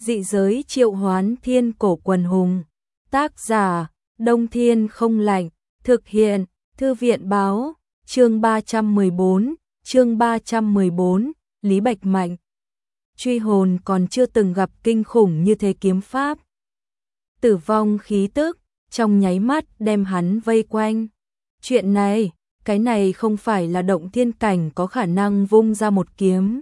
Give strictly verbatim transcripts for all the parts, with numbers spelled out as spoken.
Dị giới triệu hoán thiên cổ quần hùng. Tác giả, Đông Thiên không lạnh. Thực hiện, Thư viện báo. Chương ba trăm mười bốn, chương ba trăm mười bốn, Lý Bạch Mạnh. Truy hồn còn chưa từng gặp kinh khủng như thế kiếm pháp. Tử vong khí tức, trong nháy mắt đem hắn vây quanh. Chuyện này, cái này không phải là động thiên cảnh có khả năng vung ra một kiếm.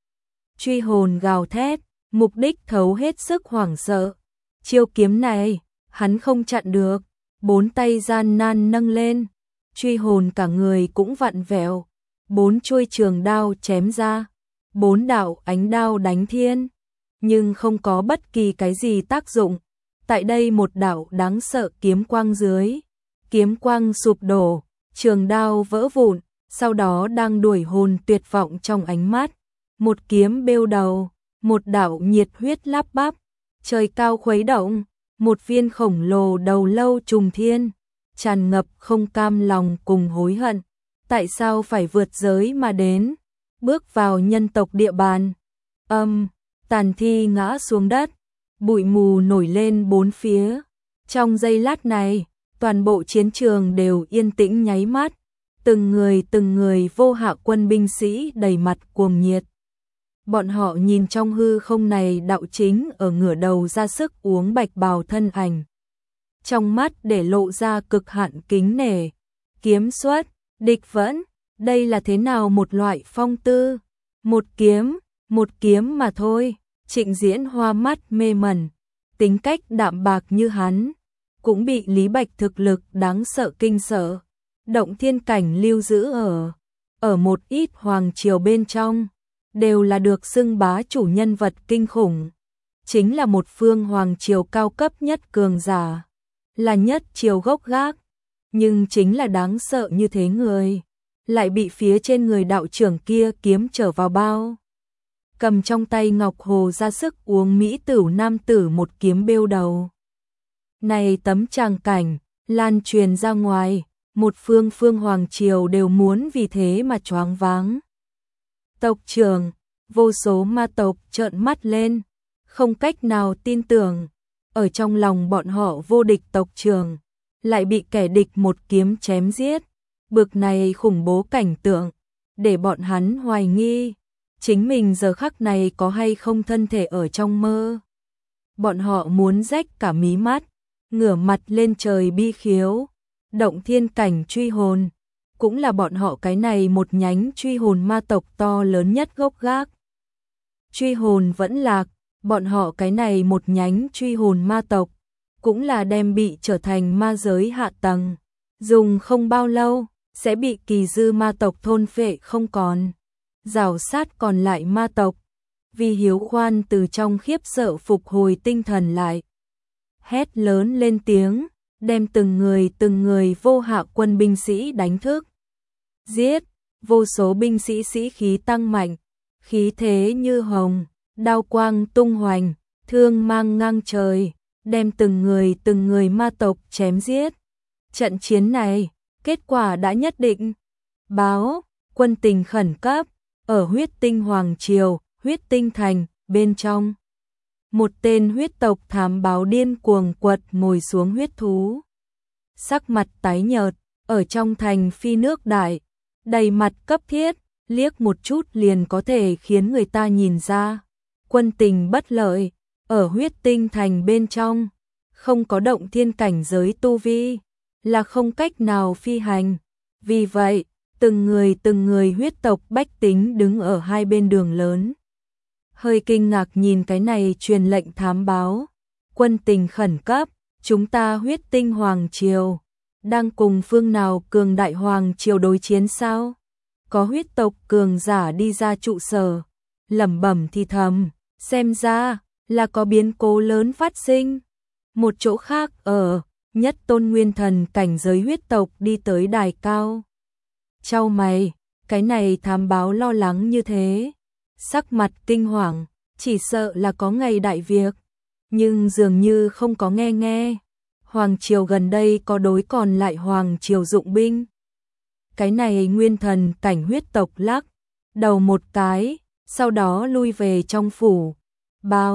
Truy hồn gào thét, mục đích thấu hết sức hoảng sợ. Chiêu kiếm này, hắn không chặn được, bốn tay gian nan nâng lên. Truy hồn cả người cũng vặn vẹo, bốn chuôi trường đao chém ra, bốn đạo ánh đao đánh thiên, nhưng không có bất kỳ cái gì tác dụng. Tại đây một đạo đáng sợ kiếm quang dưới, kiếm quang sụp đổ, trường đao vỡ vụn, sau đó đang đuổi hồn tuyệt vọng trong ánh mắt. Một kiếm bêu đầu, một đạo nhiệt huyết lắp bắp, trời cao khuấy động, một viên khổng lồ đầu lâu trùng thiên, tràn ngập không cam lòng cùng hối hận. Tại sao phải vượt giới mà đến, bước vào nhân tộc địa bàn? Âm, tàn thi ngã xuống đất, bụi mù nổi lên bốn phía. Trong giây lát này, toàn bộ chiến trường đều yên tĩnh nháy mắt, từng người từng người vô hạ quân binh sĩ đầy mặt cuồng nhiệt. Bọn họ nhìn trong hư không này đạo chính ở ngửa đầu ra sức uống bạch bào thân ảnh. Trong mắt để lộ ra cực hạn kính nể. Kiếm xuất, địch vẫn, đây là thế nào một loại phong tư? Một kiếm, một kiếm mà thôi. Trịnh Diễn hoa mắt mê mẩn, tính cách đạm bạc như hắn, cũng bị Lý Bạch thực lực đáng sợ kinh sợ. Động thiên cảnh lưu giữ ở, ở một ít hoàng triều bên trong, đều là được xưng bá chủ nhân vật kinh khủng. Chính là một phương hoàng triều cao cấp nhất cường giả, là nhất triều gốc gác. Nhưng chính là đáng sợ như thế người, lại bị phía trên người đạo trưởng kia kiếm trở vào bao. Cầm trong tay ngọc hồ ra sức uống mỹ tửu nam tử một kiếm bêu đầu. Này tấm tràng cảnh, lan truyền ra ngoài, một phương phương hoàng triều đều muốn vì thế mà choáng váng. Tộc trưởng, vô số ma tộc trợn mắt lên, không cách nào tin tưởng. Ở trong lòng bọn họ vô địch tộc trưởng, lại bị kẻ địch một kiếm chém giết. Bực này khủng bố cảnh tượng, để bọn hắn hoài nghi, chính mình giờ khắc này có hay không thân thể ở trong mơ. Bọn họ muốn rách cả mí mắt, ngửa mặt lên trời bi khiếu. Động thiên cảnh truy hồn, cũng là bọn họ cái này một nhánh truy hồn ma tộc to lớn nhất gốc gác. Truy hồn vẫn lạc, bọn họ cái này một nhánh truy hồn ma tộc, cũng là đem bị trở thành ma giới hạ tầng. Dùng không bao lâu, sẽ bị kỳ dư ma tộc thôn phệ không còn. Rào sát còn lại ma tộc, vì hiếu khoan từ trong khiếp sợ phục hồi tinh thần lại. Hét lớn lên tiếng, đem từng người từng người vô hạ quân binh sĩ đánh thức. Giết, vô số binh sĩ sĩ khí tăng mạnh, khí thế như hồng, đao quang tung hoành, thương mang ngang trời, đem từng người từng người ma tộc chém giết. Trận chiến này, kết quả đã nhất định. Báo, quân tình khẩn cấp, ở huyết tinh hoàng triều, huyết tinh thành, bên trong. Một tên huyết tộc thám báo điên cuồng quật ngồi xuống huyết thú. Sắc mặt tái nhợt, ở trong thành phi nước đại, đầy mặt cấp thiết, liếc một chút liền có thể khiến người ta nhìn ra. Quân tình bất lợi, ở huyết tinh thành bên trong, không có động thiên cảnh giới tu vi, là không cách nào phi hành. Vì vậy, từng người từng người huyết tộc bách tính đứng ở hai bên đường lớn. Hơi kinh ngạc nhìn cái này truyền lệnh thám báo. Quân tình khẩn cấp, chúng ta huyết tinh hoàng triều, đang cùng phương nào cường đại hoàng triều đối chiến sao? Có huyết tộc cường giả đi ra trụ sở, lẩm bẩm thì thầm, xem ra là có biến cố lớn phát sinh. Một chỗ khác ở, nhất tôn nguyên thần cảnh giới huyết tộc đi tới đài cao. Chau mày, cái này thám báo lo lắng như thế, sắc mặt kinh hoàng, chỉ sợ là có ngày đại việc, nhưng dường như không có nghe nghe. Hoàng triều gần đây có đối còn lại hoàng triều dụng binh. Cái này nguyên thần cảnh huyết tộc lắc đầu một cái, sau đó lui về trong phủ. Báo,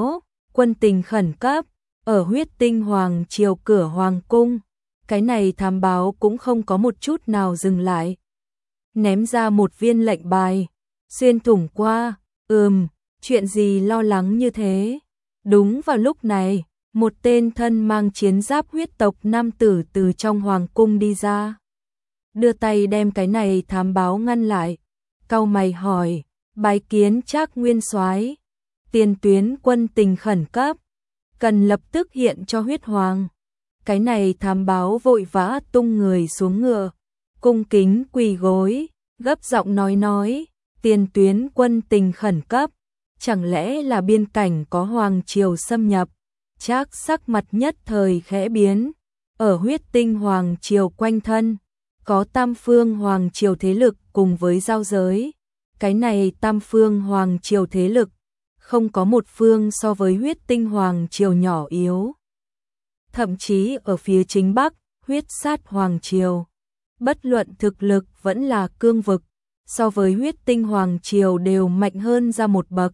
quân tình khẩn cấp, ở huyết tinh hoàng triều cửa hoàng cung. Cái này thám báo cũng không có một chút nào dừng lại. Ném ra một viên lệnh bài, xuyên thủng qua, ừm, chuyện gì lo lắng như thế. Đúng vào lúc này, một tên thân mang chiến giáp huyết tộc nam tử từ trong hoàng cung đi ra. Đưa tay đem cái này thám báo ngăn lại, cau mày hỏi, bái kiến Trác nguyên soái, tiền tuyến quân tình khẩn cấp, cần lập tức hiện cho huyết hoàng. Cái này thám báo vội vã tung người xuống ngựa, cung kính quỳ gối, gấp giọng nói nói, tiền tuyến quân tình khẩn cấp, chẳng lẽ là biên cảnh có hoàng triều xâm nhập. Trác sắc mặt nhất thời khẽ biến, ở huyết tinh hoàng triều quanh thân, có tam phương hoàng triều thế lực cùng với giao giới. Cái này tam phương hoàng triều thế lực, không có một phương so với huyết tinh hoàng triều nhỏ yếu. Thậm chí ở phía chính bắc, huyết sát hoàng triều, bất luận thực lực vẫn là cương vực, so với huyết tinh hoàng triều đều mạnh hơn ra một bậc.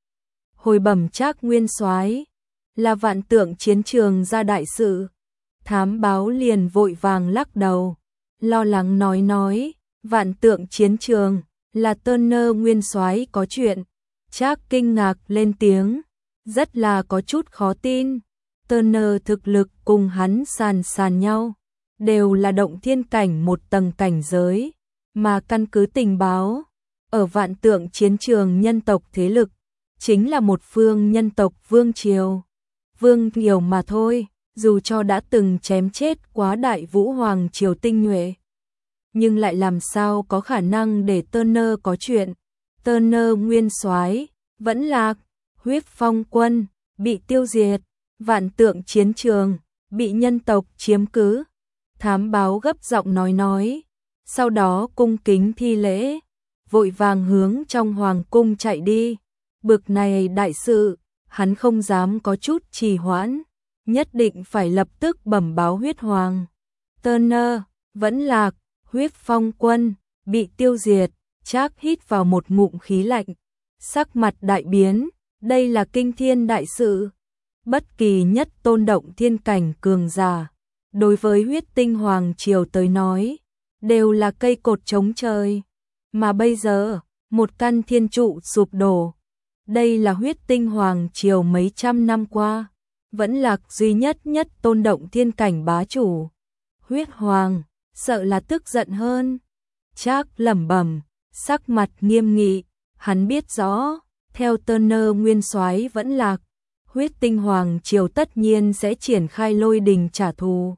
Hồi bẩm Trác nguyên soái, là vạn tượng chiến trường ra đại sự. Thám báo liền vội vàng lắc đầu, lo lắng nói nói, vạn tượng chiến trường, là Turner nguyên soái có chuyện. Trác kinh ngạc lên tiếng, rất là có chút khó tin. Turner thực lực cùng hắn sàn sàn nhau, đều là động thiên cảnh một tầng cảnh giới, mà căn cứ tình báo, ở vạn tượng chiến trường nhân tộc thế lực, chính là một phương nhân tộc vương triều. Vương triều mà thôi, dù cho đã từng chém chết quá đại vũ hoàng triều tinh nhuệ, nhưng lại làm sao có khả năng để Turner có chuyện. Turner nguyên soái vẫn lạc, huyết phong quân bị tiêu diệt, vạn tượng chiến trường bị nhân tộc chiếm cứ. Thám báo gấp giọng nói nói, sau đó cung kính thi lễ, vội vàng hướng trong hoàng cung chạy đi. Bực này đại sự, hắn không dám có chút trì hoãn, nhất định phải lập tức bẩm báo huyết hoàng. Turner vẫn lạc, huyết phong quân bị tiêu diệt. Trác hít vào một ngụm khí lạnh, sắc mặt đại biến, đây là kinh thiên đại sự. Bất kỳ nhất tôn động thiên cảnh cường giả, đối với huyết tinh hoàng triều tới nói, đều là cây cột chống trời. Mà bây giờ, một căn thiên trụ sụp đổ. Đây là huyết tinh hoàng triều mấy trăm năm qua, vẫn là duy nhất nhất tôn động thiên cảnh bá chủ. Huyết hoàng, sợ là tức giận hơn. Trác lẩm bẩm, sắc mặt nghiêm nghị, hắn biết rõ, theo Turner nguyên soái vẫn lạc, huyết tinh hoàng triều tất nhiên sẽ triển khai lôi đình trả thù.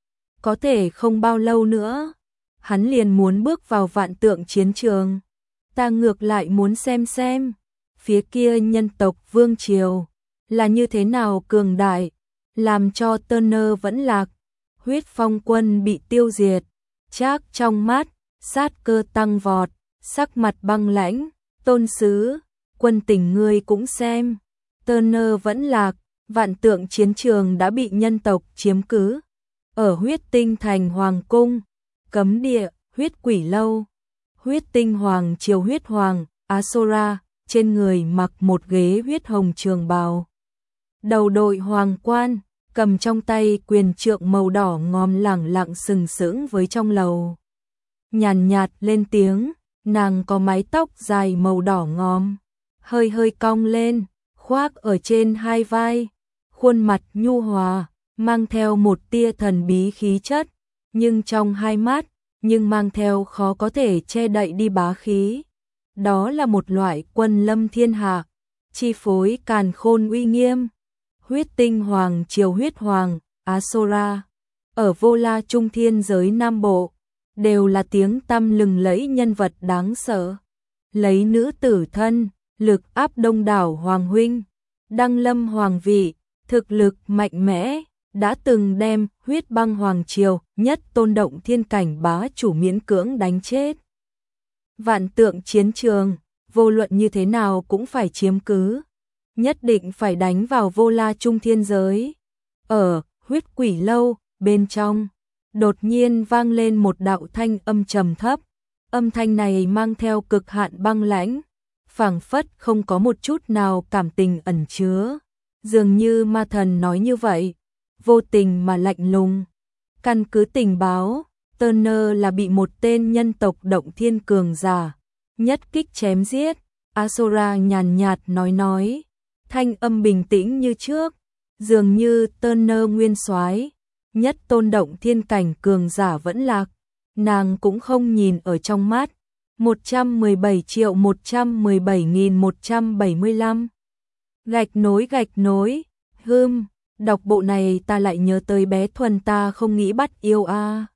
Có thể không bao lâu nữa, hắn liền muốn bước vào vạn tượng chiến trường. Ta ngược lại muốn xem xem, phía kia nhân tộc vương triều là như thế nào cường đại, làm cho Turner vẫn lạc, huyết phong quân bị tiêu diệt. Trác trong mắt, sát cơ tăng vọt, sắc mặt băng lãnh, tôn sứ, quân tình ngươi cũng xem. Turner vẫn lạc, vạn tượng chiến trường đã bị nhân tộc chiếm cứ. Ở huyết tinh thành hoàng cung, cấm địa, huyết quỷ lâu, huyết tinh hoàng triều huyết hoàng, Asora, trên người mặc một ghế huyết hồng trường bào. Đầu đội hoàng quan, cầm trong tay quyền trượng màu đỏ ngòm lẳng lặng sừng sững với trong lầu. Nhàn nhạt lên tiếng, nàng có mái tóc dài màu đỏ ngòm, hơi hơi cong lên, khoác ở trên hai vai, khuôn mặt nhu hòa, mang theo một tia thần bí khí chất, nhưng trong hai mắt, nhưng mang theo khó có thể che đậy đi bá khí. Đó là một loại quân lâm thiên hạ, chi phối càn khôn uy nghiêm. Huyết tinh hoàng triều huyết hoàng, Asora, ở vô la trung thiên giới Nam Bộ, đều là tiếng tăm lừng lẫy nhân vật đáng sợ. Lấy nữ tử thân, lực áp đông đảo hoàng huynh, đăng lâm hoàng vị, thực lực mạnh mẽ, đã từng đem huyết băng hoàng triều nhất tôn động thiên cảnh bá chủ miễn cưỡng đánh chết. Vạn tượng chiến trường, vô luận như thế nào cũng phải chiếm cứ, nhất định phải đánh vào vô la trung thiên giới. Ở huyết quỷ lâu, bên trong, đột nhiên vang lên một đạo thanh âm trầm thấp, âm thanh này mang theo cực hạn băng lãnh, phảng phất không có một chút nào cảm tình ẩn chứa. Dường như ma thần nói như vậy, vô tình mà lạnh lùng. Căn cứ tình báo, Turner là bị một tên nhân tộc động thiên cường giả nhất kích chém giết. Asura nhàn nhạt nói nói, thanh âm bình tĩnh như trước, dường như Turner nguyên soái nhất tôn động thiên cảnh cường giả vẫn lạc, nàng cũng không nhìn ở trong mắt. một trăm mười bảy triệu một trăm mười bảy nghìn một trăm bảy mươi lăm. Gạch nối gạch nối, hưm, đọc bộ này ta lại nhớ tới bé Thuần ta không nghĩ bắt yêu a.